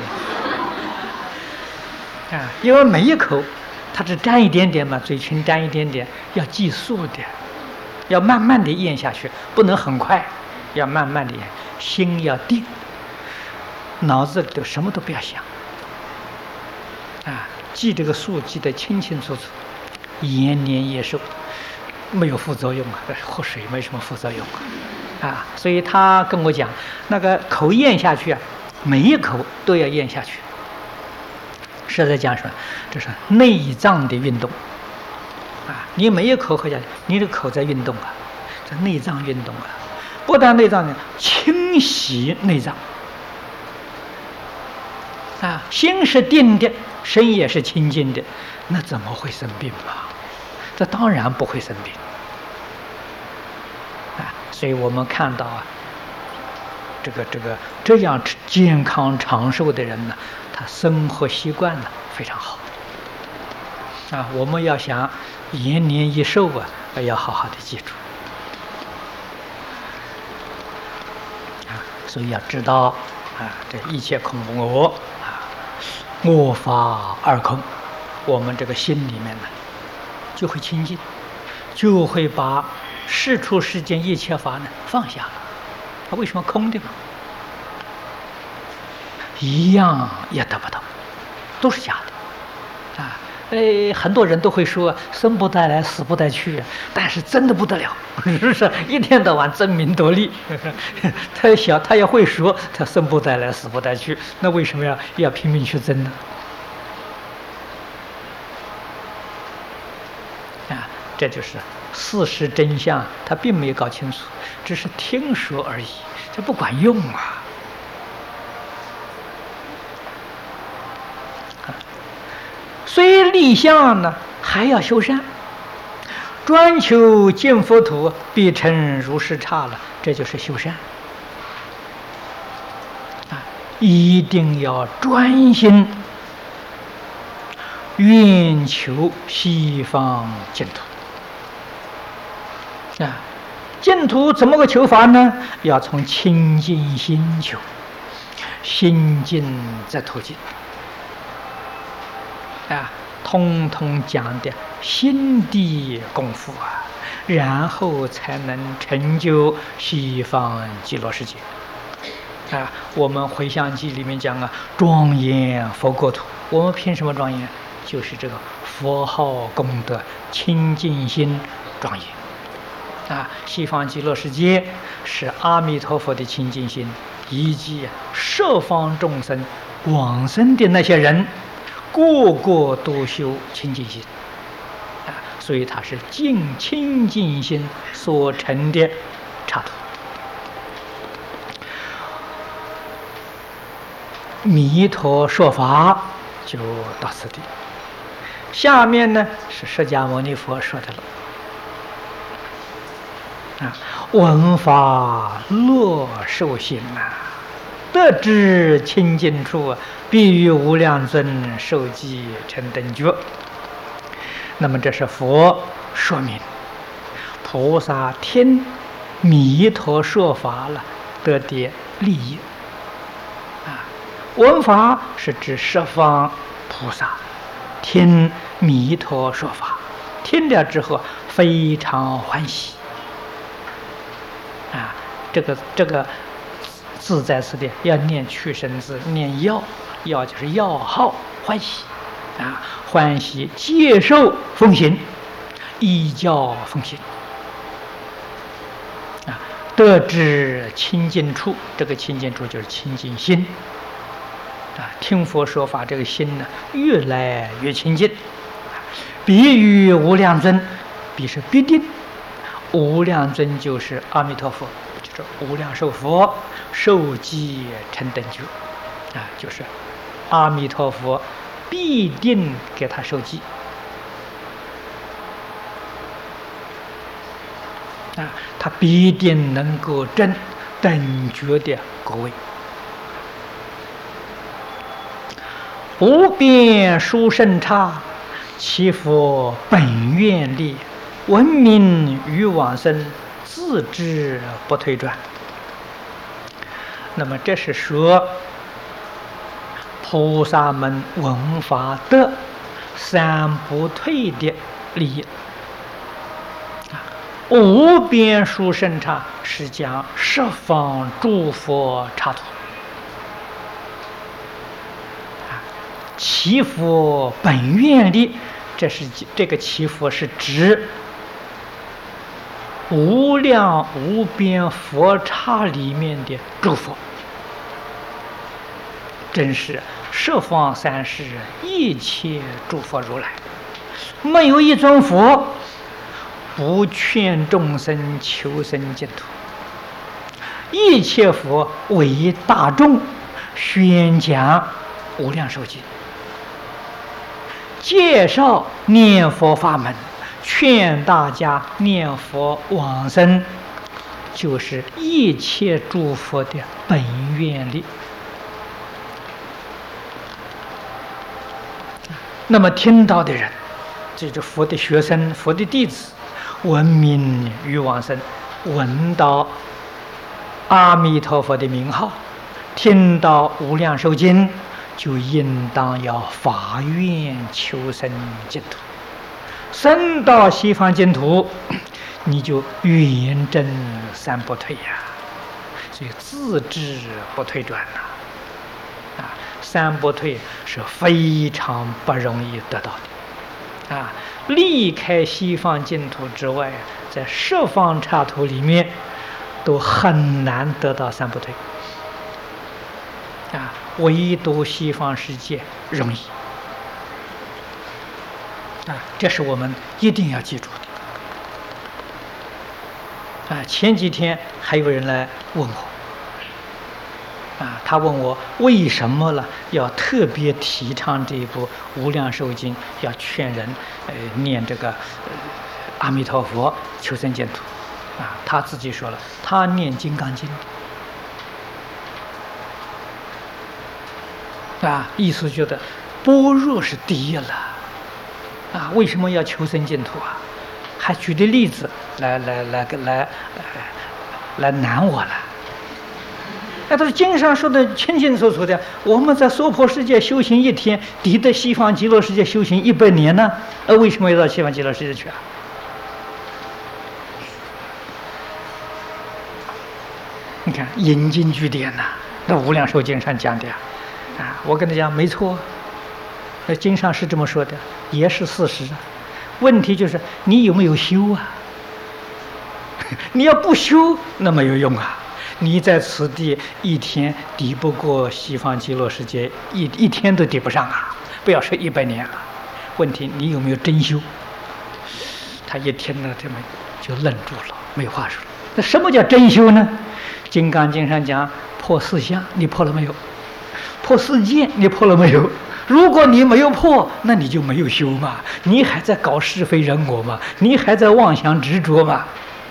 [SPEAKER 1] 的因为每一口它只沾一点点嘛，嘴唇沾一点点，要计数的，要慢慢的咽下去，不能很快，要慢慢的咽，心要定，脑子里头什么都不要想记这个数记得清清楚楚，延年益寿，没有副作用喝水没什么副作用所以他跟我讲，那个口咽下去每一口都要咽下去，是在讲什么？这是内脏的运动你每一口喝下去，你的口在运动这内脏运动不但内脏呢，清洗内脏心是定的，身也是清净的，那怎么会生病嘛？这当然不会生病所以我们看到这样健康长寿的人呢，他生活习惯呢非常好我们要想延年益寿要好好的记住所以要知道这一切空无我我法二空，我们这个心里面呢就会清净，就会把世出世间一切法呢放下了。它为什么空的嘛？一样也得不到，都是假的很多人都会说生不带来，死不带去，但是真的不得了，是不是？一天到晚争名夺利，他也会说他生不带来，死不带去，那为什么要拼命去争呢？啊，这就是事实真相，他并没有搞清楚，只是听说而已，这不管用啊。虽立相呢，还要修善，专求见佛土，必成如是刹了。这就是修善啊！一定要专心，愿求西方净土啊！净土怎么个求法呢？要从清净心求，心净则土净。啊，通通讲的心地功夫啊，然后才能成就西方极乐世界。啊，我们回向记里面讲啊，庄严佛国土。我们凭什么庄严？就是这个佛号功德清净心庄严。啊，西方极乐世界是阿弥陀佛的清净心，以及十方众生往生的那些人。个个都修清净心啊，所以它是净清净心所成的刹土。弥陀说法就到此地，下面呢是释迦牟尼佛说的了啊，闻法乐受心呐。得知清净处，必与无量尊受记成等觉。那么这是佛说明，菩萨听弥陀说法了，得的利益。啊，闻法是指十方菩萨听弥陀说法，听了之后非常欢喜。啊，这个。字在此地要念去声字，念要，要就是要好欢喜啊，欢喜接受奉行，依教奉行啊，得知清净处，这个清净处就是清净心啊，听佛说法，这个心呢越来越清净，必与无量尊，必是必定，无量尊就是阿弥陀佛。无量寿佛受记成等觉啊，就是阿弥陀佛必定给他受记啊，他必定能够证等觉的果位。无边殊胜刹，其佛本愿力，闻名于往生，自知不退转。那么这是说菩萨们闻法得三不退的利益。无边殊胜刹是讲十方诸佛刹土，其佛本愿力，这个其佛是指无量无边佛刹里面的诸佛，真是十方三世一切诸佛如来，没有一尊佛不劝众生求生净土，一切佛为大众宣讲无量寿经，介绍念佛法门，劝大家念佛往生，就是一切诸佛的本愿力。那么听到的人，这是佛的学生、佛的弟子，闻名于往生，闻到阿弥陀佛的名号，听到无量寿经，就应当要发愿求生净土。生到西方净土，你就圆证三不退呀，所以自知不退转呐。三不退是非常不容易得到的啊，离开西方净土之外，在十方刹土里面，都很难得到三不退。啊，唯独西方世界容易。啊，这是我们一定要记住的。啊，前几天还有人来问我。啊，他问我为什么呢？要特别提倡这一部《无量寿经》，要劝人念这个阿弥陀佛求生净土。啊，他自己说了，他念《金刚经》。啊，意思觉得般若是第一了。啊，为什么要求生净土啊？还举的例子来难我了。那都是经上说的清清楚楚的。我们在娑婆世界修行一天，抵得西方极乐世界修行100年呢？为什么要到西方极乐世界去啊？你看引经据典呐，那《无量寿经》上讲的呀。啊，我跟他讲没错，那经上是这么说的，也是事实啊。问题就是你有没有修啊？你要不修，那没有用啊。你在此地一天抵不过西方极乐世界，一天都抵不上啊！不要说100年了。问题你有没有真修？他一听呢，这么就愣住了，没话说。那什么叫真修呢？《金刚经》上讲破四相，你破了没有？破四见，你破了没有？如果你没有破，那你就没有修嘛，你还在搞是非人我嘛，你还在妄想执着嘛。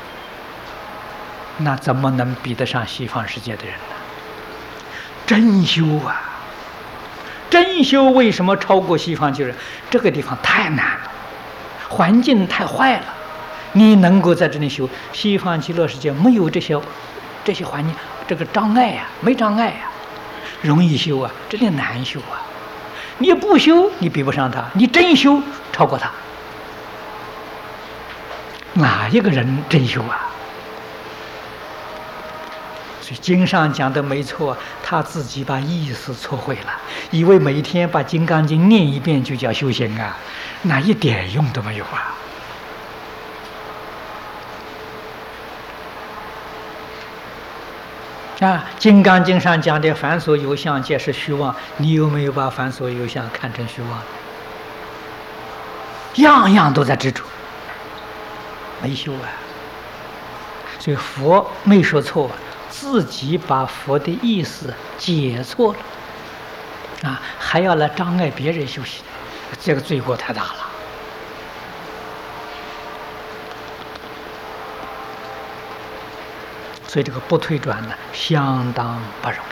[SPEAKER 1] 那怎么能比得上西方世界的人呢？真修啊！真修为什么超过西方？就是这个地方太难了，环境太坏了。你能够在这里修，西方极乐世界没有这些环境，这个障碍呀，没障碍呀，容易修啊，真的难修啊。你不修，你比不上他；你真修，超过他。哪一个人真修啊？经上讲的没错，他自己把意思错会了，以为每天把《金刚经》念一遍就叫修行啊，那一点用都没有啊！啊，《金刚经》上讲的凡所有相，皆是虚妄，你有没有把凡所有相看成虚妄？样样都在执着，没修啊！所以佛没说错，自己把佛的意思解错了，啊，还要来障碍别人修行，这个罪过太大了。所以这个不退转呢，相当不容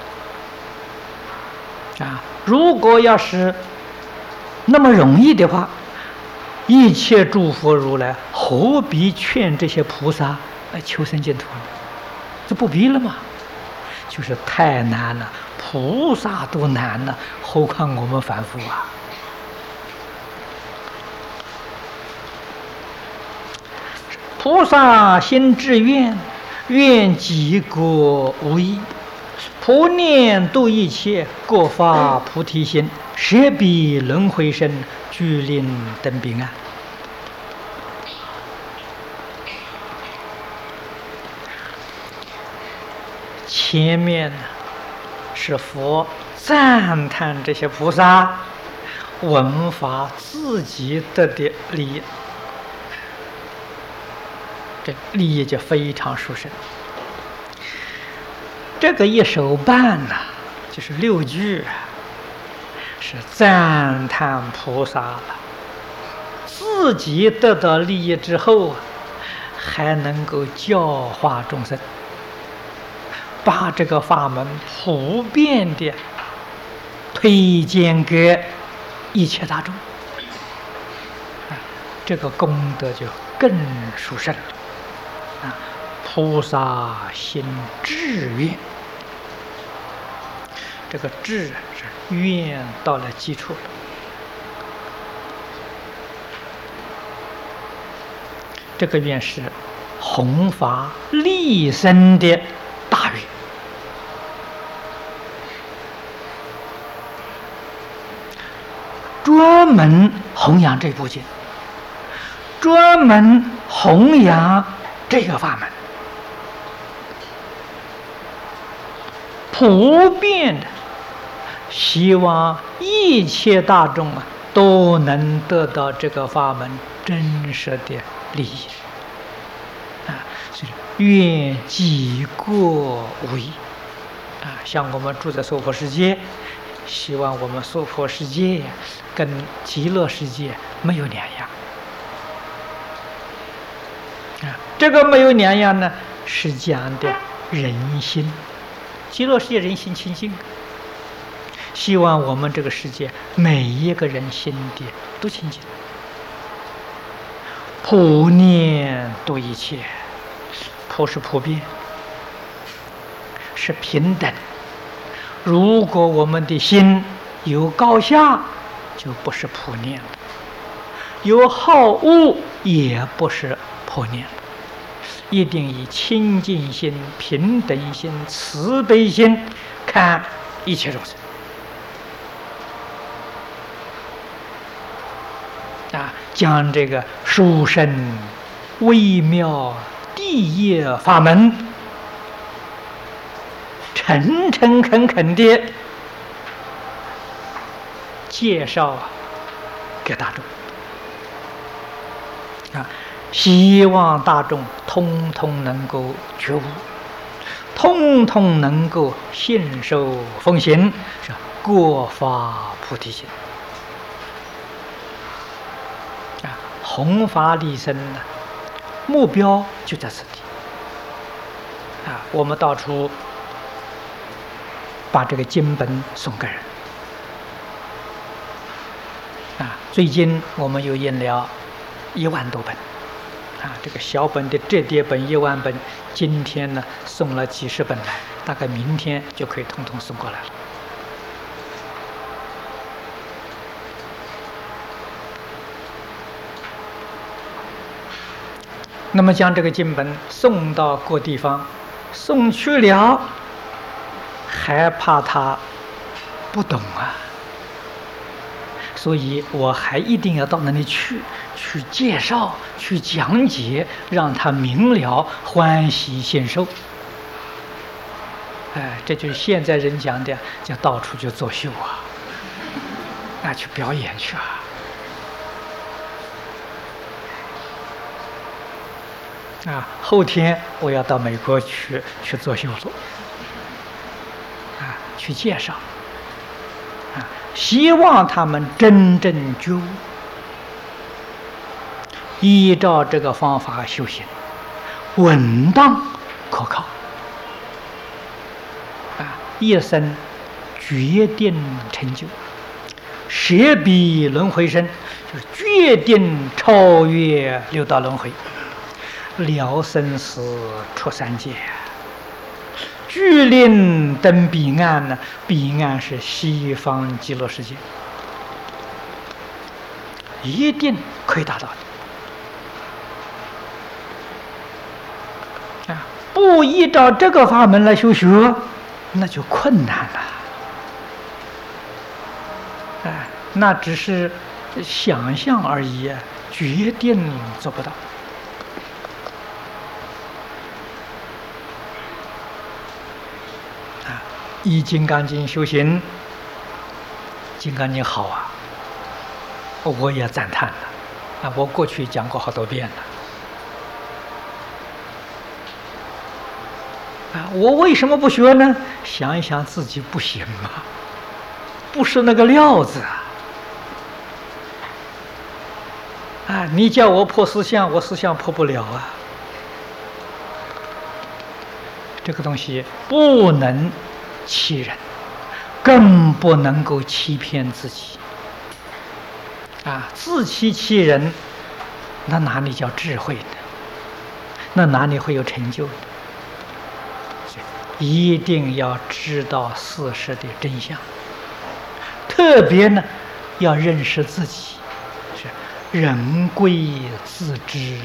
[SPEAKER 1] 易。啊，如果要是那么容易的话，一切诸佛如来何必劝这些菩萨来求生净土呢？这不必了吗？就是太难了，菩萨都难了，何况我们凡夫啊！菩萨心志愿，愿济国无益，普念度一切，各发菩提心，舍彼轮回身，具令登彼岸。前面是佛赞叹这些菩萨闻法自己得的利益，这利益就非常殊胜。这个一首半呢，就是6句，是赞叹菩萨了，自己得到利益之后，还能够教化众生，把这个法门普遍的推荐给一切大众，这个功德就更殊胜了。菩萨心志愿，这个志是愿到了基础了。这个愿是弘法利生的大愿。 专门弘扬这部经，专门弘扬这个法门，普遍的希望一切大众都能得到这个法门真实的利益所以愿济国无益像我们住在娑婆世界，希望我们娑婆世界跟极乐世界没有两样这个没有两样呢，是讲的人心。极乐世界人心清净，希望我们这个世界每一个人心地都清净，普念度一切。普是普遍，是平等。如果我们的心有高下，就不是普念了；有好恶，也不是普念了。一定以清净心、平等心、慈悲心看一切众生将这个殊胜微妙第一法门诚诚恳恳地介绍给大众希望大众通通能够觉悟，通通能够信受奉行，是过发菩提心弘法利生目标就在此地我们到处把这个经本送给人最近我们又印了1万多本这个小本的折叠本1万本，今天呢送了几十本来，大概明天就可以统统送过来了。那么将这个经本送到各地方，送去了，还怕他不懂所以我还一定要到那里去介绍、去讲解，让他明了，欢喜信受。这就是现在人讲的，叫到处就作秀去表演去后天我要到美国去作秀去介绍。希望他们真正觉悟，依照这个方法修行，稳当可靠一生决定成就，舍彼轮回身，就是决定超越六道轮回，了生死出三界具令登彼岸呢？彼岸是西方极乐世界，一定可以达到的不依照这个法门来修学，那就困难了那只是想象而已决定做不到依《金刚经》修行，《金刚经》好我也赞叹了我过去讲过好多遍了我为什么不学呢？想一想自己不行不是那个料子你叫我破思想，我思想破不了这个东西不能欺人，更不能够欺骗自己自欺欺人，那哪里叫智慧呢？那哪里会有成就呢？一定要知道事实的真相，特别呢要认识自己，是人贵自知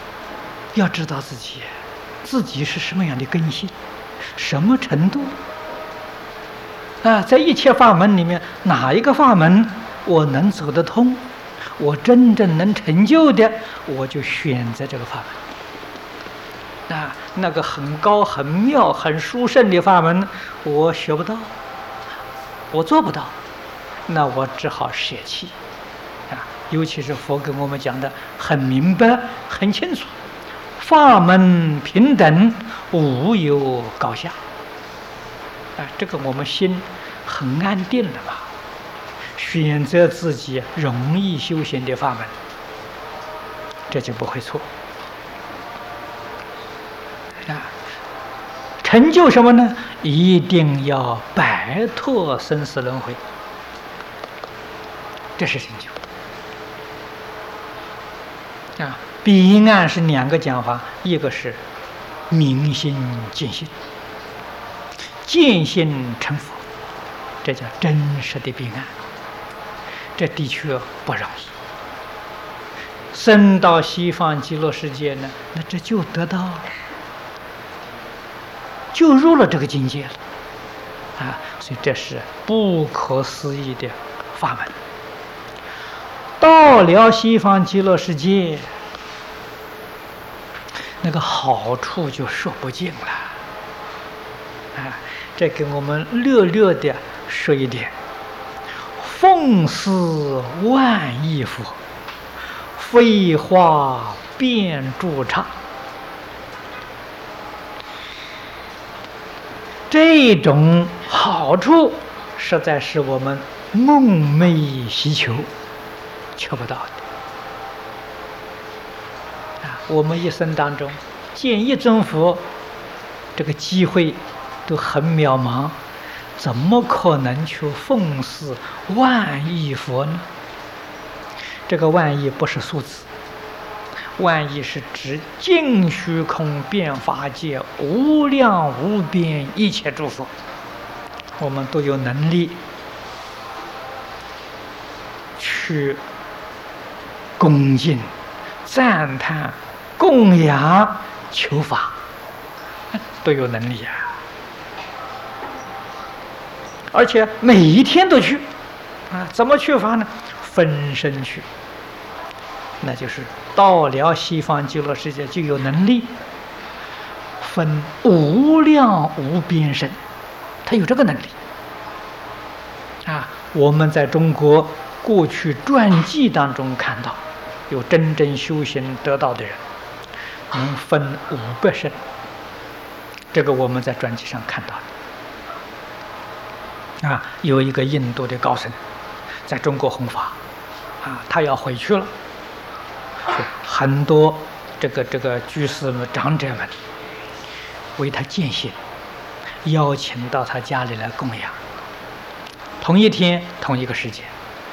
[SPEAKER 1] 要知道自己是什么样的根性，什么程度在一切法门里面，哪一个法门我能走得通，我真正能成就的，我就选择这个法门。那个很高、很妙、很殊胜的法门，我学不到，我做不到，那我只好舍弃。尤其是佛跟我们讲的很明白、很清楚，法门平等，无有高下。这个我们心很安定了嘛，选择自己容易修行的法门，这就不会错。成就什么呢？一定要摆脱生死轮回，这是成就。彼岸是两个讲法，一个是明心见性，见性成佛，这叫真实的彼岸。这的确不容易。升到西方极乐世界呢，那这就得到了，就入了这个境界了。所以这是不可思议的法门。到了西方极乐世界，那个好处就说不尽了。这给我们略略的说一点：奉祀万亿佛，飞花遍诸刹。这种好处实在是我们梦寐希求，求不到的。我们一生当中见一尊佛，这个机会都很渺茫，怎么可能去奉祀万亿佛呢？这个万亿不是数字，万亿是指尽虚空遍法界无量无边一切诸佛，我们都有能力去恭敬、赞叹、供养、求法，都有能力而且每一天都去怎么去法呢？分身去，那就是到了西方极乐世界就有能力分无量无边身，他有这个能力我们在中国过去传记当中看到，有真正修行得道的人能分500身，这个我们在传记上看到的。有一个印度的高僧在中国弘法他要回去了，很多这个居士们、长者们为他饯行，邀请到他家里来供养。同一天同一个时间，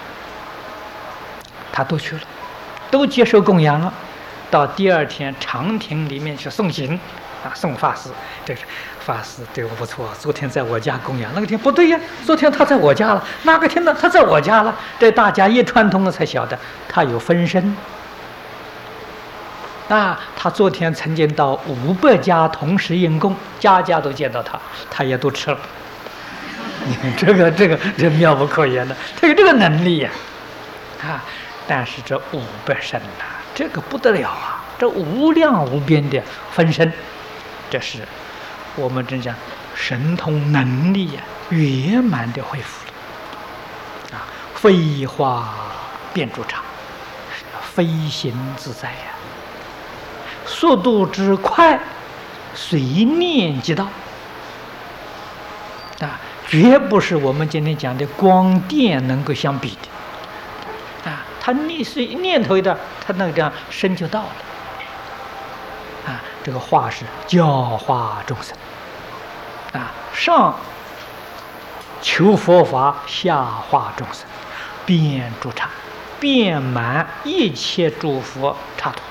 [SPEAKER 1] 他都去了，都接受供养了。到第二天长亭里面去送行送法师，这是法师对我不错，昨天在我家供养，那个天不对呀，昨天他在我家了，那个天呢他在我家了，这大家一串通了才晓得他有分身。他昨天曾经到500家同时应供，家家都见到他，他也都吃了。这妙不可言的，他有这个能力呀但是这500身这个不得了这无量无边的分身，这是我们真讲神通能力圆满的恢复了飞花遍诸刹，飞行自在速度之快，随念即到绝不是我们今天讲的光电能够相比的他念头的，他那个这样身就到了这个化是教化众生上求佛法，下化众生，遍诸刹，遍满一切诸佛刹土。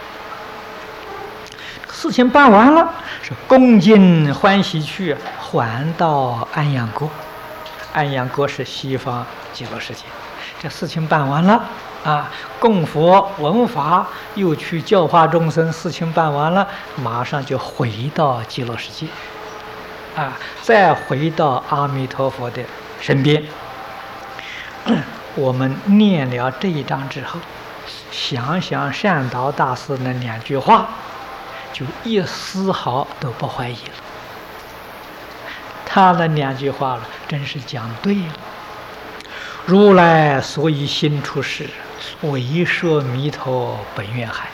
[SPEAKER 1] 事情办完了，是恭敬欢喜去，还到安阳国。安阳国是西方极乐世界。这事情办完了供佛闻法，又去教化众生，事情办完了，马上就回到极乐世界再回到阿弥陀佛的身边。我们念了这一章之后，想想善导大师那2句话，就一丝毫都不怀疑了。他那2句话了，真是讲对了。如来所以心出世，为摄弥陀本愿海。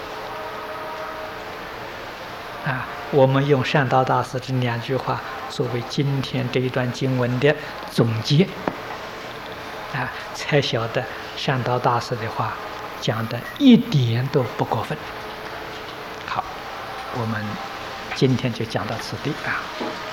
[SPEAKER 1] 我们用善导大师这2句话作为今天这一段经文的总结，才晓得善导大师的话讲的一点都不过分。好，我们今天就讲到此地啊。